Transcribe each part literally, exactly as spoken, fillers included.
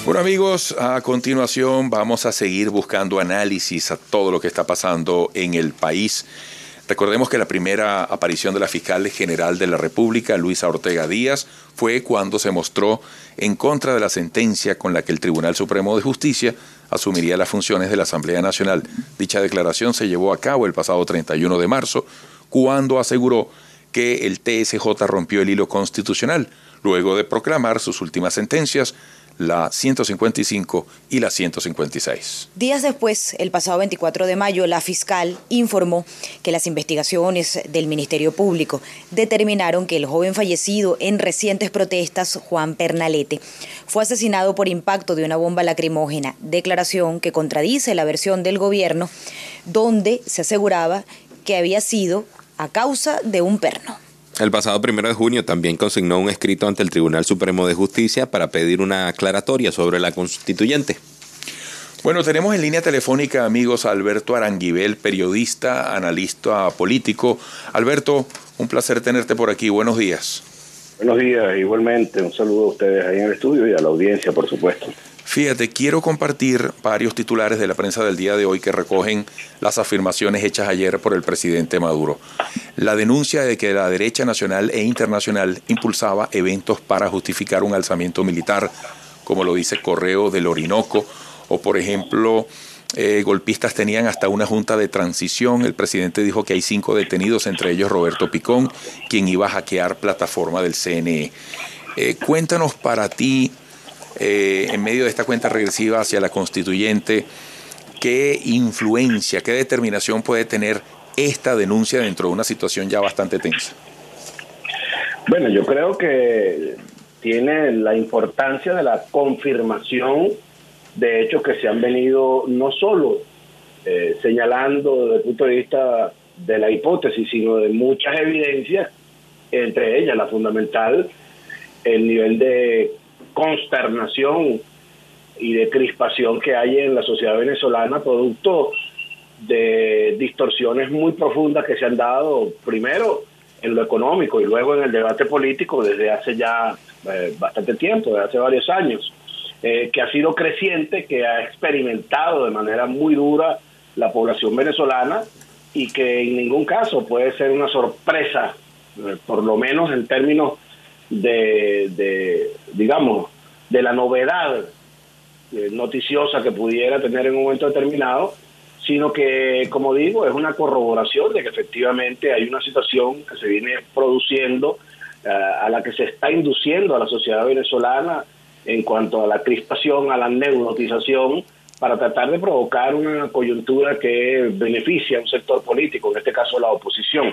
Bueno, amigos, a continuación vamos a seguir buscando análisis a todo lo que está pasando en el país. Recordemos que la primera aparición de la fiscal general de la República, Luisa Ortega Díaz, fue cuando se mostró en contra de la sentencia con la que el Tribunal Supremo de Justicia asumiría las funciones de la Asamblea Nacional. Dicha declaración se llevó a cabo el pasado treinta y uno de marzo, cuando aseguró que el T S J rompió el hilo constitucional, luego de proclamar sus últimas sentencias, la ciento cincuenta y cinco y la ciento cincuenta y seis. Días después, el pasado veinticuatro de mayo, la fiscal informó que las investigaciones del Ministerio Público determinaron que el joven fallecido en recientes protestas, Juan Pernalete, fue asesinado por impacto de una bomba lacrimógena, declaración que contradice la versión del gobierno, donde se aseguraba que había sido a causa de un perno. El pasado primero de junio también consignó un escrito ante el Tribunal Supremo de Justicia para pedir una aclaratoria sobre la constituyente. Bueno, tenemos en línea telefónica, amigos, a Alberto Aranguibel, periodista, analista político. Alberto, un placer tenerte por aquí. Buenos días. Buenos días, igualmente. Un saludo a ustedes ahí en el estudio y a la audiencia, por supuesto. Fíjate, quiero compartir varios titulares de la prensa del día de hoy que recogen las afirmaciones hechas ayer por el presidente Maduro. La denuncia de que la derecha nacional e internacional impulsaba eventos para justificar un alzamiento militar, como lo dice Correo del Orinoco, o por ejemplo, eh, golpistas tenían hasta una junta de transición. El presidente dijo que hay cinco detenidos, entre ellos Roberto Picón, quien iba a hackear plataforma del C N E. Eh, cuéntanos para ti, Eh, en medio de esta cuenta regresiva hacia la constituyente, ¿qué influencia, qué determinación puede tener esta denuncia dentro de una situación ya bastante tensa? Bueno, yo creo que tiene la importancia de la confirmación de hechos que se han venido no solo eh, señalando desde el punto de vista de la hipótesis, sino de muchas evidencias, entre ellas la fundamental, el nivel de consternación y de crispación que hay en la sociedad venezolana, producto de distorsiones muy profundas que se han dado, primero en lo económico y luego en el debate político desde hace ya eh, bastante tiempo, desde hace varios años, eh, que ha sido creciente, que ha experimentado de manera muy dura la población venezolana y que en ningún caso puede ser una sorpresa, eh, por lo menos en términos de, de digamos, de la novedad eh, noticiosa que pudiera tener en un momento determinado, sino que, como digo, es una corroboración de que efectivamente hay una situación que se viene produciendo, eh, a la que se está induciendo a la sociedad venezolana en cuanto a la crispación, a la neurotización, para tratar de provocar una coyuntura que beneficie a un sector político, en este caso la oposición.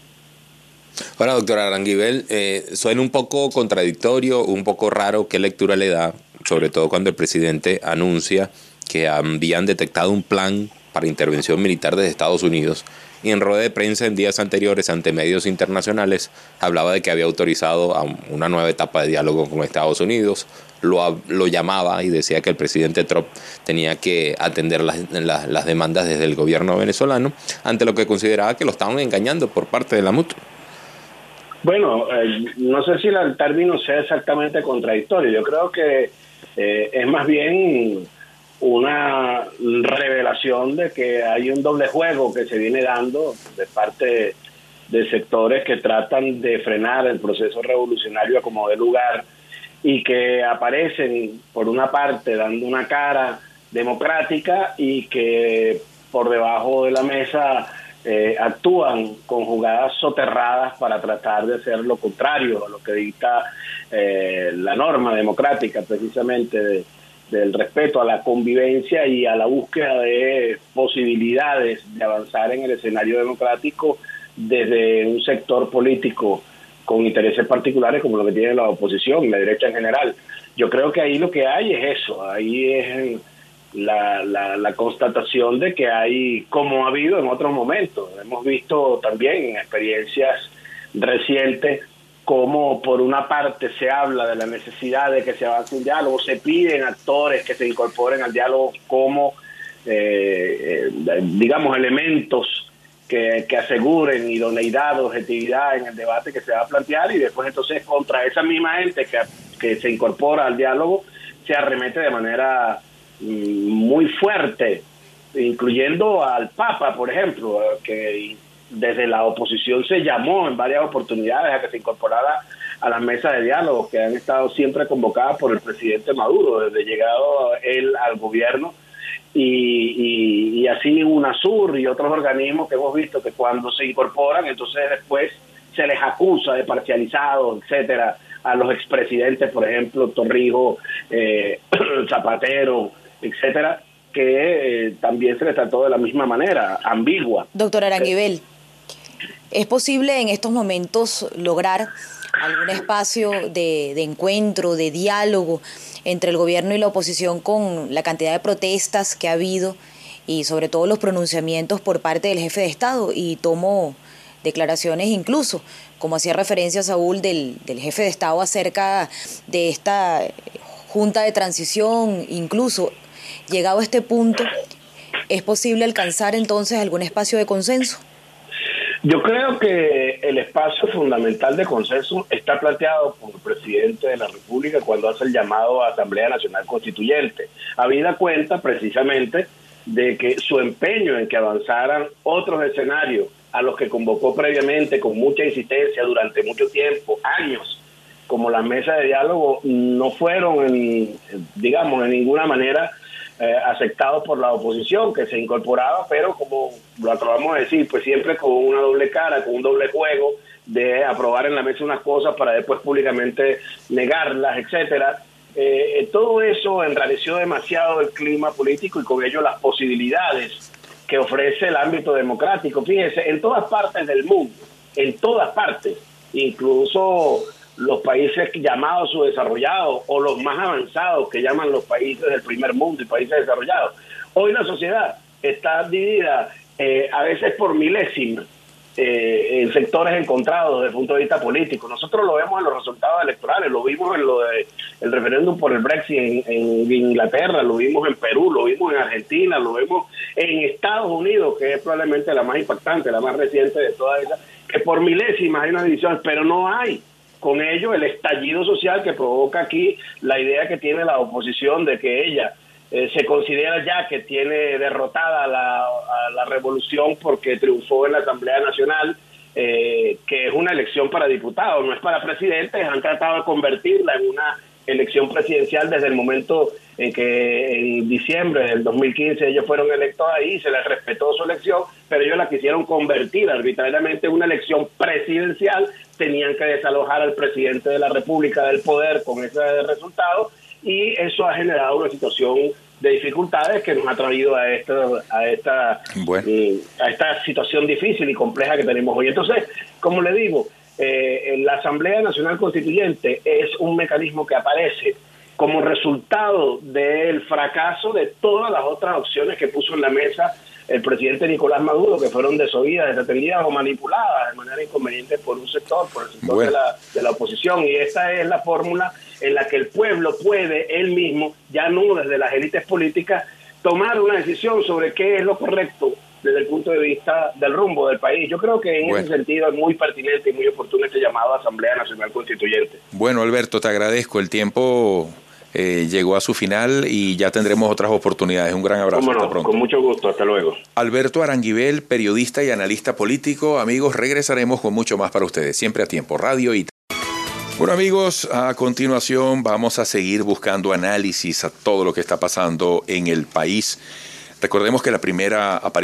Ahora, doctora Aranguibel, eh, suena un poco contradictorio, un poco raro. ¿Qué lectura le da? Sobre todo cuando el presidente anuncia que habían detectado un plan para intervención militar desde Estados Unidos, y en rueda de prensa en días anteriores ante medios internacionales hablaba de que había autorizado a una nueva etapa de diálogo con Estados Unidos, lo, lo llamaba y decía que el presidente Trump tenía que atender las, las, las demandas desde el gobierno venezolano, ante lo que consideraba que lo estaban engañando por parte de la mutua. Bueno, eh, no sé si el término sea exactamente contradictorio. Yo creo que eh, es más bien una revelación de que hay un doble juego que se viene dando de parte de sectores que tratan de frenar el proceso revolucionario a como dé lugar y que aparecen, por una parte, dando una cara democrática y que por debajo de la mesa Eh, actúan con jugadas soterradas para tratar de hacer lo contrario a lo que dicta eh, la norma democrática, precisamente de, del respeto a la convivencia y a la búsqueda de posibilidades de avanzar en el escenario democrático desde un sector político con intereses particulares como lo que tiene la oposición y la derecha en general. Yo creo que ahí lo que hay es eso, ahí es La, la, la constatación de que hay, como ha habido en otros momentos, hemos visto también en experiencias recientes cómo por una parte se habla de la necesidad de que se avance un diálogo, se piden actores que se incorporen al diálogo como eh, eh, digamos elementos que, que aseguren idoneidad, objetividad en el debate que se va a plantear, y después entonces contra esa misma gente que, que se incorpora al diálogo se arremete de manera mm, muy fuerte, incluyendo al Papa, por ejemplo, que desde la oposición se llamó en varias oportunidades a que se incorporara a las mesas de diálogo que han estado siempre convocadas por el presidente Maduro, desde llegado él al gobierno, y, y, y así UNASUR y otros organismos que hemos visto que cuando se incorporan, entonces después se les acusa de parcializados, etcétera, a los expresidentes, por ejemplo, Torrijos, eh, Zapatero, etcétera, que eh, también se les trató de la misma manera, ambigua. Doctor Aranguibel, ¿es posible en estos momentos lograr algún espacio de, de encuentro, de diálogo entre el gobierno y la oposición con la cantidad de protestas que ha habido y sobre todo los pronunciamientos por parte del jefe de Estado? Y tomo declaraciones incluso, como hacía referencia Saúl, del, del jefe de Estado acerca de esta junta de transición. Incluso llegado a este punto, ¿es posible alcanzar entonces algún espacio de consenso? Yo creo que el espacio fundamental de consenso está planteado por el presidente de la República cuando hace el llamado a Asamblea Nacional Constituyente, habida cuenta precisamente de que su empeño en que avanzaran otros escenarios a los que convocó previamente con mucha insistencia durante mucho tiempo, años, como las mesas de diálogo, no fueron, en, digamos, en ninguna manera Eh, aceptados por la oposición, que se incorporaba, pero como lo acabamos de decir, pues siempre con una doble cara, con un doble juego de aprobar en la mesa unas cosas para después públicamente negarlas, etcétera. Eh, todo eso enrareció demasiado el clima político y con ello las posibilidades que ofrece el ámbito democrático. Fíjense, en todas partes del mundo, en todas partes, incluso los países llamados subdesarrollados o los más avanzados que llaman los países del primer mundo y países desarrollados. Hoy la sociedad está dividida eh, a veces por milésimas eh, en sectores encontrados desde el punto de vista político. Nosotros lo vemos en los resultados electorales, lo vimos en lo de el referéndum por el Brexit en, en Inglaterra, lo vimos en Perú, lo vimos en Argentina, lo vemos en Estados Unidos, que es probablemente la más impactante, la más reciente de todas esas, que por milésimas hay una división, pero no hay con ello el estallido social que provoca aquí la idea que tiene la oposición de que ella eh, se considera ya que tiene derrotada la, a la revolución porque triunfó en la Asamblea Nacional, eh, que es una elección para diputados, no es para presidentes. Han tratado de convertirla en una elección presidencial desde el momento en que en diciembre del dos mil quince ellos fueron electos ahí, se les respetó su elección, pero ellos la quisieron convertir arbitrariamente en una elección presidencial. Tenían que desalojar al presidente de la República del poder con ese resultado, y eso ha generado una situación de dificultades que nos ha traído a esta a esta bueno. eh, a esta situación difícil y compleja que tenemos hoy. Entonces, como le digo, eh, la Asamblea Nacional Constituyente es un mecanismo que aparece como resultado del fracaso de todas las otras opciones que puso en la mesa el presidente Nicolás Maduro, que fueron desoídas, desatendidas o manipuladas de manera inconveniente por un sector, por el sector bueno. de, la, de la oposición. Y esta es la fórmula en la que el pueblo puede él mismo, ya no desde las élites políticas, tomar una decisión sobre qué es lo correcto desde el punto de vista del rumbo del país. Yo creo que en bueno. ese sentido es muy pertinente y muy oportuno este llamado a Asamblea Nacional Constituyente. Bueno, Alberto, te agradezco. El tiempo Eh, llegó a su final y ya tendremos otras oportunidades. Un gran abrazo. ¿Cómo no? Hasta pronto. Con mucho gusto. Hasta luego. Alberto Aranguibel, periodista y analista político. Amigos, regresaremos con mucho más para ustedes. Siempre a tiempo. Radio y... Bueno, amigos, a continuación vamos a seguir buscando análisis a todo lo que está pasando en el país. Recordemos que la primera aparición